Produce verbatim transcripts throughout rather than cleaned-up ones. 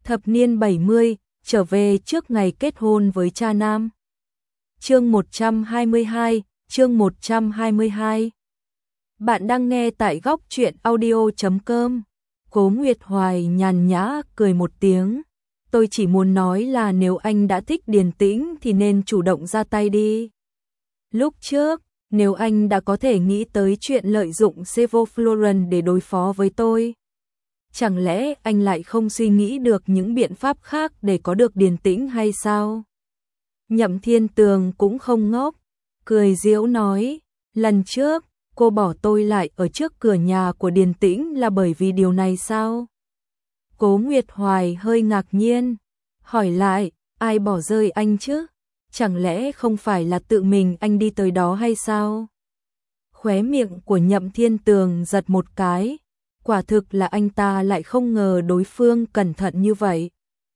Thập niên bảy mươi, trở về trước ngày kết hôn với cha nam. Chương một trăm hai mươi hai, chương một trăm hai mươi hai. Bạn đang nghe tại góc truyện audio chấm com. Cố Nguyệt Hoài nhàn nhã cười một tiếng. Tôi chỉ muốn nói là nếu anh đã thích Điền Tĩnh thì nên chủ động ra tay đi. Lúc trước, nếu anh đã có thể nghĩ tới chuyện lợi dụng Sevoflurane để đối phó với tôi, chẳng lẽ anh lại không suy nghĩ được những biện pháp khác để có được Điền Tĩnh hay sao? Nhậm Thiên Tường cũng không ngốc, cười giễu nói, lần trước, cô bỏ tôi lại ở trước cửa nhà của Điền Tĩnh là bởi vì điều này sao? Cố Nguyệt Hoài hơi ngạc nhiên, hỏi lại, ai bỏ rơi anh chứ? Chẳng lẽ không phải là tự mình anh đi tới đó hay sao? Khóe miệng của Nhậm Thiên Tường giật một cái, quả thực là anh ta lại không ngờ đối phương cẩn thận như vậy.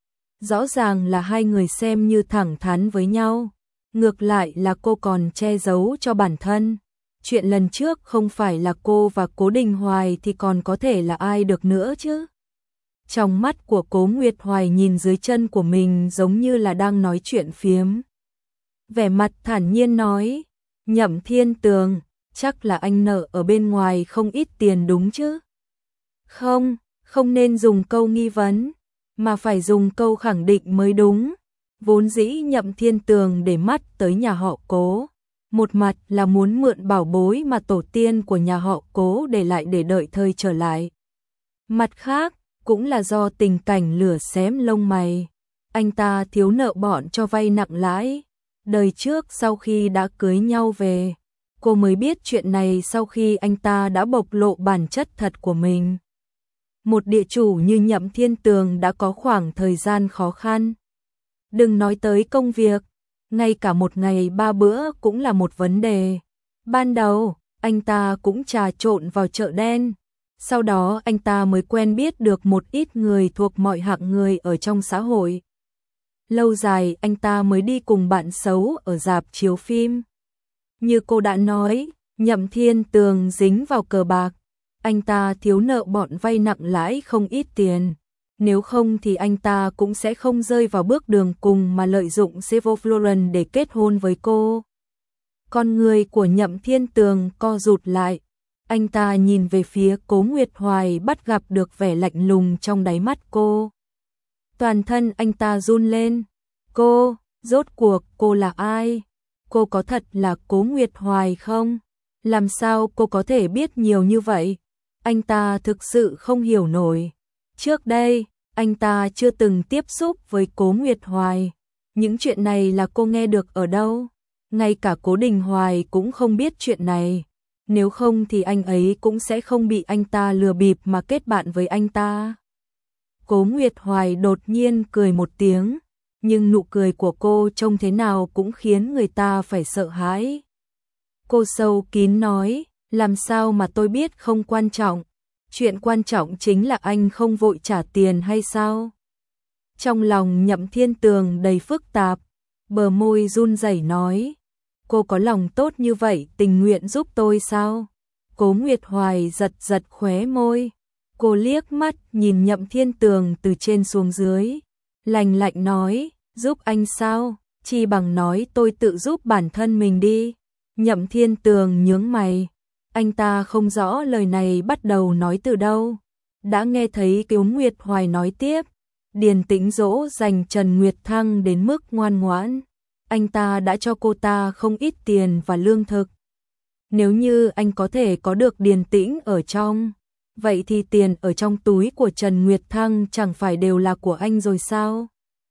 Rõ ràng là hai người xem như thẳng thắn với nhau, ngược lại là cô còn che giấu cho bản thân. Chuyện lần trước không phải là cô và Cố Đình Hoài thì còn có thể là ai được nữa chứ? Trong mắt của Cố Nguyệt Hoài nhìn dưới chân của mình giống như là đang nói chuyện phiếm. Vẻ mặt thản nhiên nói, Nhậm Thiên Tường, chắc là anh nợ ở bên ngoài không ít tiền đúng chứ? Không, không nên dùng câu nghi vấn, mà phải dùng câu khẳng định mới đúng. Vốn dĩ Nhậm Thiên Tường để mắt tới nhà họ Cố, một mặt là muốn mượn bảo bối mà tổ tiên của nhà họ Cố để lại để đợi thời trở lại. Mặt khác, cũng là do tình cảnh lửa xém lông mày. Anh ta thiếu nợ bọn cho vay nặng lãi. Đời trước sau khi đã cưới nhau về, cô mới biết chuyện này sau khi anh ta đã bộc lộ bản chất thật của mình. Một địa chủ như Nhậm Thiên Tường đã có khoảng thời gian khó khăn. Đừng nói tới công việc, ngay cả một ngày ba bữa cũng là một vấn đề. Ban đầu, anh ta cũng trà trộn vào chợ đen. Sau đó anh ta mới quen biết được một ít người thuộc mọi hạng người ở trong xã hội. Lâu dài anh ta mới đi cùng bạn xấu ở rạp chiếu phim. Như cô đã nói, Nhậm Thiên Tường dính vào cờ bạc. Anh ta thiếu nợ bọn vay nặng lãi không ít tiền. Nếu không thì anh ta cũng sẽ không rơi vào bước đường cùng mà lợi dụng Sevoflurane để kết hôn với cô. Con người của Nhậm Thiên Tường co rụt lại. Anh ta nhìn về phía Cố Nguyệt Hoài bắt gặp được vẻ lạnh lùng trong đáy mắt cô. Toàn thân anh ta run lên. Cô, rốt cuộc cô là ai? Cô có thật là Cố Nguyệt Hoài không? Làm sao cô có thể biết nhiều như vậy? Anh ta thực sự không hiểu nổi. Trước đây, anh ta chưa từng tiếp xúc với Cố Nguyệt Hoài. Những chuyện này là cô nghe được ở đâu? Ngay cả Cố Đình Hoài cũng không biết chuyện này. Nếu không thì anh ấy cũng sẽ không bị anh ta lừa bịp mà kết bạn với anh ta. Cố Nguyệt Hoài đột nhiên cười một tiếng, nhưng nụ cười của cô trông thế nào cũng khiến người ta phải sợ hãi. Cô sâu kín nói, làm sao mà tôi biết không quan trọng? Chuyện quan trọng chính là anh không vội trả tiền hay sao? Trong lòng Nhậm Thiên Tường đầy phức tạp, bờ môi run rẩy nói, cô có lòng tốt như vậy tình nguyện giúp tôi sao? Cố Nguyệt Hoài giật giật khóe môi, cô liếc mắt nhìn Nhậm Thiên Tường từ trên xuống dưới, lạnh lạnh nói, giúp anh sao? Chi bằng nói tôi tự giúp bản thân mình đi. Nhậm Thiên Tường nhướng mày, anh ta không rõ lời này bắt đầu nói từ đâu. Đã nghe thấy Cố Nguyệt Hoài nói tiếp, Điền Tĩnh dỗ dành Trần Nguyệt Thăng đến mức ngoan ngoãn. Anh ta đã cho cô ta không ít tiền và lương thực. Nếu như anh có thể có được Điền Tĩnh ở trong, vậy thì tiền ở trong túi của Trần Nguyệt Thăng chẳng phải đều là của anh rồi sao?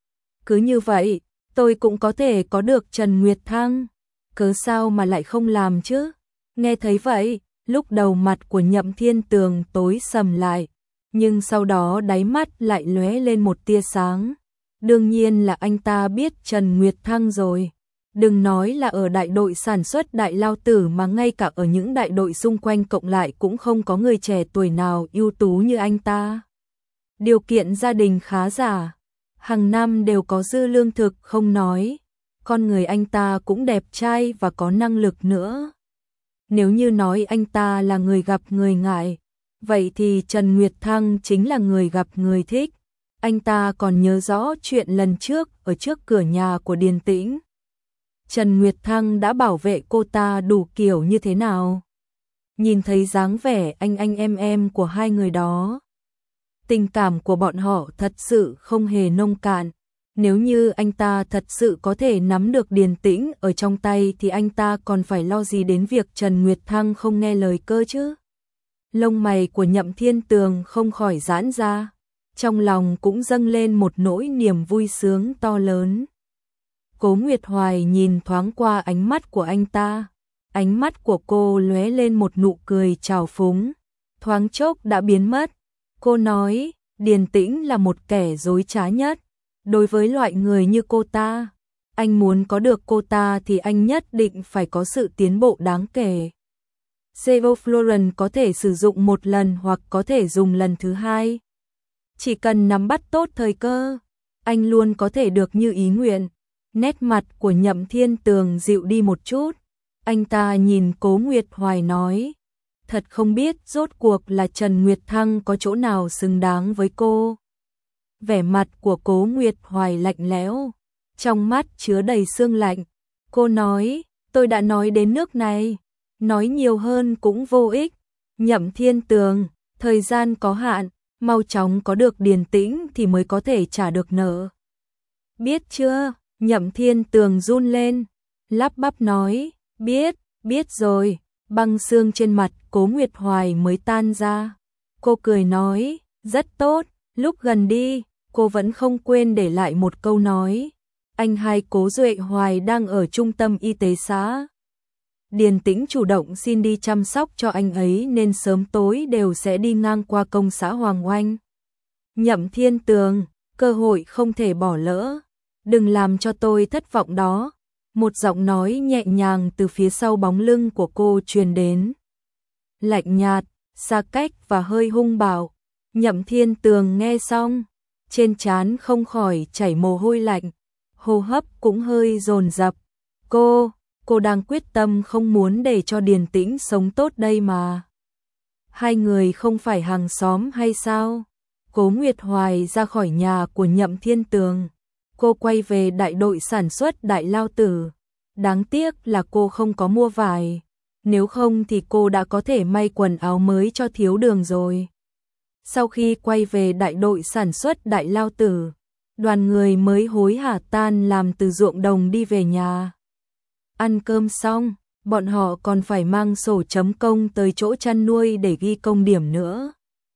Cứ như vậy, tôi cũng có thể có được Trần Nguyệt Thăng. Cớ sao mà lại không làm chứ? Nghe thấy vậy, lúc đầu mặt của Nhậm Thiên Tường tối sầm lại, nhưng sau đó đáy mắt lại lóe lên một tia sáng. Đương nhiên là anh ta biết Trần Nguyệt Thăng rồi. Đừng nói là ở đại đội sản xuất Đại Lao Tử mà ngay cả ở những đại đội xung quanh cộng lại cũng không có người trẻ tuổi nào ưu tú như anh ta. Điều kiện gia đình khá giả, hàng năm đều có dư lương thực không nói. Con người anh ta cũng đẹp trai và có năng lực nữa. Nếu như nói anh ta là người gặp người ngại, vậy thì Trần Nguyệt Thăng chính là người gặp người thích. Anh ta còn nhớ rõ chuyện lần trước ở trước cửa nhà của Điền Tĩnh. Trần Nguyệt Thăng đã bảo vệ cô ta đủ kiểu như thế nào. Nhìn thấy dáng vẻ anh anh em em của hai người đó. Tình cảm của bọn họ thật sự không hề nông cạn. Nếu như anh ta thật sự có thể nắm được Điền Tĩnh ở trong tay thì anh ta còn phải lo gì đến việc Trần Nguyệt Thăng không nghe lời cơ chứ. Lông mày của Nhậm Thiên Tường không khỏi giãn ra. Trong lòng cũng dâng lên một nỗi niềm vui sướng to lớn. Cố Nguyệt Hoài nhìn thoáng qua ánh mắt của anh ta. Ánh mắt của cô lóe lên một nụ cười trào phúng. Thoáng chốc đã biến mất. Cô nói, Điền Tĩnh là một kẻ dối trá nhất. Đối với loại người như cô ta, anh muốn có được cô ta thì anh nhất định phải có sự tiến bộ đáng kể. Sevoflurane có thể sử dụng một lần hoặc có thể dùng lần thứ hai. Chỉ cần nắm bắt tốt thời cơ, anh luôn có thể được như ý nguyện. Nét mặt của Nhậm Thiên Tường dịu đi một chút. Anh ta nhìn Cố Nguyệt Hoài nói, thật không biết rốt cuộc là Trần Nguyệt Thăng có chỗ nào xứng đáng với cô. Vẻ mặt của Cố Nguyệt Hoài lạnh lẽo, trong mắt chứa đầy sương lạnh. Cô nói, tôi đã nói đến nước này, nói nhiều hơn cũng vô ích. Nhậm Thiên Tường, thời gian có hạn, mau chóng có được Điền Tĩnh thì mới có thể trả được nợ. Biết chưa? Nhậm Thiên Tường run lên, lắp bắp nói, biết, biết rồi. Băng xương trên mặt Cố Nguyệt Hoài mới tan ra. Cô cười nói, rất tốt. Lúc gần đi, cô vẫn không quên để lại một câu nói. Anh hai Cố Duệ Hoài đang ở trung tâm y tế xã. Điền Tĩnh chủ động xin đi chăm sóc cho anh ấy nên sớm tối đều sẽ đi ngang qua công xã Hoàng Oanh. Nhậm Thiên Tường, cơ hội không thể bỏ lỡ. Đừng làm cho tôi thất vọng đó. Một giọng nói nhẹ nhàng từ phía sau bóng lưng của cô truyền đến. Lạnh nhạt, xa cách và hơi hung bạo. Nhậm Thiên Tường nghe xong, trên trán không khỏi chảy mồ hôi lạnh, hô hấp cũng hơi dồn dập. Cô, cô đang quyết tâm không muốn để cho Điền Tĩnh sống tốt đây mà. Hai người không phải hàng xóm hay sao? Cố Nguyệt Hoài ra khỏi nhà của Nhậm Thiên Tường. Cô quay về đại đội sản xuất Đại Lao Tử. Đáng tiếc là cô không có mua vải. Nếu không thì cô đã có thể may quần áo mới cho Thiếu Đường rồi. Sau khi quay về đại đội sản xuất Đại Lao Tử, đoàn người mới hối hả tan làm từ ruộng đồng đi về nhà. Ăn cơm xong, bọn họ còn phải mang sổ chấm công tới chỗ chăn nuôi để ghi công điểm nữa.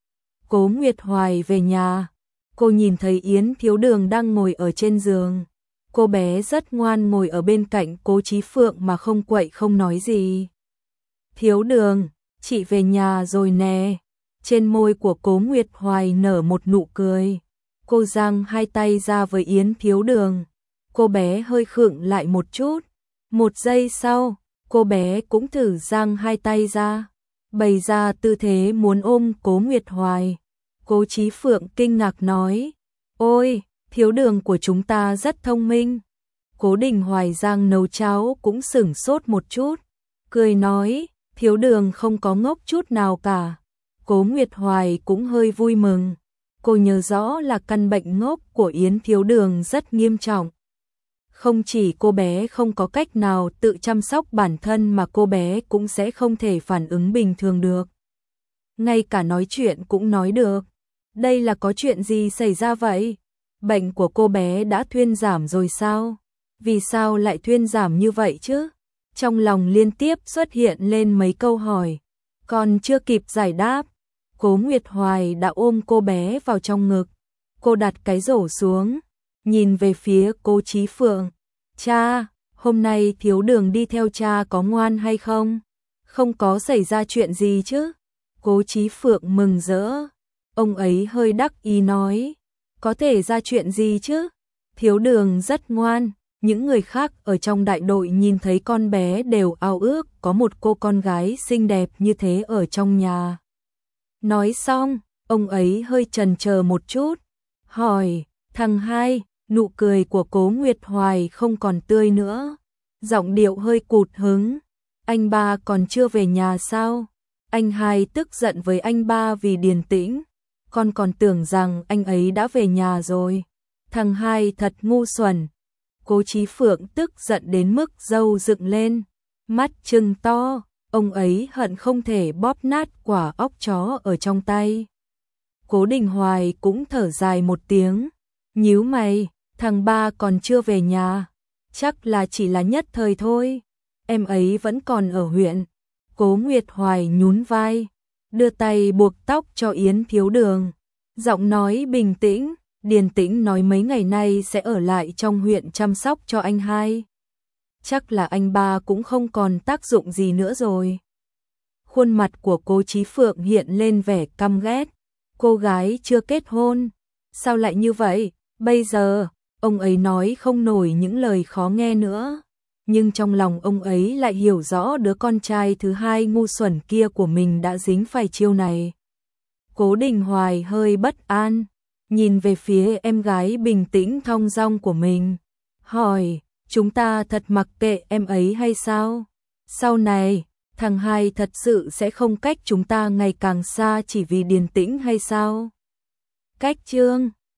Cố Nguyệt Hoài về nhà, cô nhìn thấy Yến Thiếu Đường đang ngồi ở trên giường. Cô bé rất ngoan ngồi ở bên cạnh Cố Chí Phượng mà không quậy không nói gì. Thiếu Đường, chị về nhà rồi nè. Trên môi của Cố Nguyệt Hoài nở một nụ cười. Cô giang hai tay ra với Yến Thiếu Đường. Cô bé hơi khựng lại một chút. Một giây sau, cô bé cũng thử giang hai tay ra, bày ra tư thế muốn ôm Cố Nguyệt Hoài. Cố Chí Phượng kinh ngạc nói, ôi, Thiếu Đường của chúng ta rất thông minh. Cố Đình Hoài giang nấu cháo cũng sửng sốt một chút, cười nói, Thiếu Đường không có ngốc chút nào cả. Cố Nguyệt Hoài cũng hơi vui mừng. Cô nhớ rõ là căn bệnh ngốc của Yến Thiếu Đường rất nghiêm trọng. Không chỉ cô bé không có cách nào tự chăm sóc bản thân mà cô bé cũng sẽ không thể phản ứng bình thường được. Ngay cả nói chuyện cũng nói được. Đây là có chuyện gì xảy ra vậy? Bệnh của cô bé đã thuyên giảm rồi sao? Vì sao lại thuyên giảm như vậy chứ? Trong lòng liên tiếp xuất hiện lên mấy câu hỏi. Còn chưa kịp giải đáp, Cố Nguyệt Hoài đã ôm cô bé vào trong ngực. Cô đặt cái rổ xuống, nhìn về phía Cố Chí Phượng. Cha, hôm nay Thiếu Đường đi theo cha có ngoan hay không? Không có xảy ra chuyện gì chứ? Cố Chí Phượng mừng rỡ. Ông ấy hơi đắc ý nói, có thể ra chuyện gì chứ? Thiếu Đường rất ngoan. Những người khác ở trong đại đội nhìn thấy con bé đều ao ước có một cô con gái xinh đẹp như thế ở trong nhà. Nói xong, ông ấy hơi chần chờ một chút, hỏi, thằng hai, nụ cười của Cố Nguyệt Hoài không còn tươi nữa, giọng điệu hơi cụt hứng, anh ba còn chưa về nhà sao? Anh hai tức giận với anh ba vì Điền Tĩnh. con còn tưởng rằng anh ấy đã về nhà rồi. Thằng hai thật ngu xuẩn. Cố Chí Phượng tức giận đến mức râu dựng lên, mắt trừng to, ông ấy hận không thể bóp nát quả óc chó ở trong tay. Cố Đình Hoài cũng thở dài một tiếng, nhíu mày, thằng ba còn chưa về nhà, chắc là chỉ là nhất thời thôi, em ấy vẫn còn ở huyện. Cố Nguyệt Hoài nhún vai, đưa tay buộc tóc cho Yến Thiếu Đường, giọng nói bình tĩnh. Điền Tĩnh nói mấy ngày nay sẽ ở lại trong huyện chăm sóc cho anh hai. Chắc là anh ba cũng không còn tác dụng gì nữa rồi. Khuôn mặt của Cố Chí Phượng hiện lên vẻ căm ghét. Cô gái chưa kết hôn, sao lại như vậy? Bây giờ, ông ấy nói không nổi những lời khó nghe nữa. Nhưng trong lòng ông ấy lại hiểu rõ đứa con trai thứ hai ngu xuẩn kia của mình đã dính phải chiêu này. Cố Đình Hoài hơi bất an, nhìn về phía em gái bình tĩnh thong dong của mình, hỏi, chúng ta thật mặc kệ em ấy hay sao? Sau này, thằng hai thật sự sẽ không cách chúng ta ngày càng xa chỉ vì Điền Tĩnh hay sao? Cách chương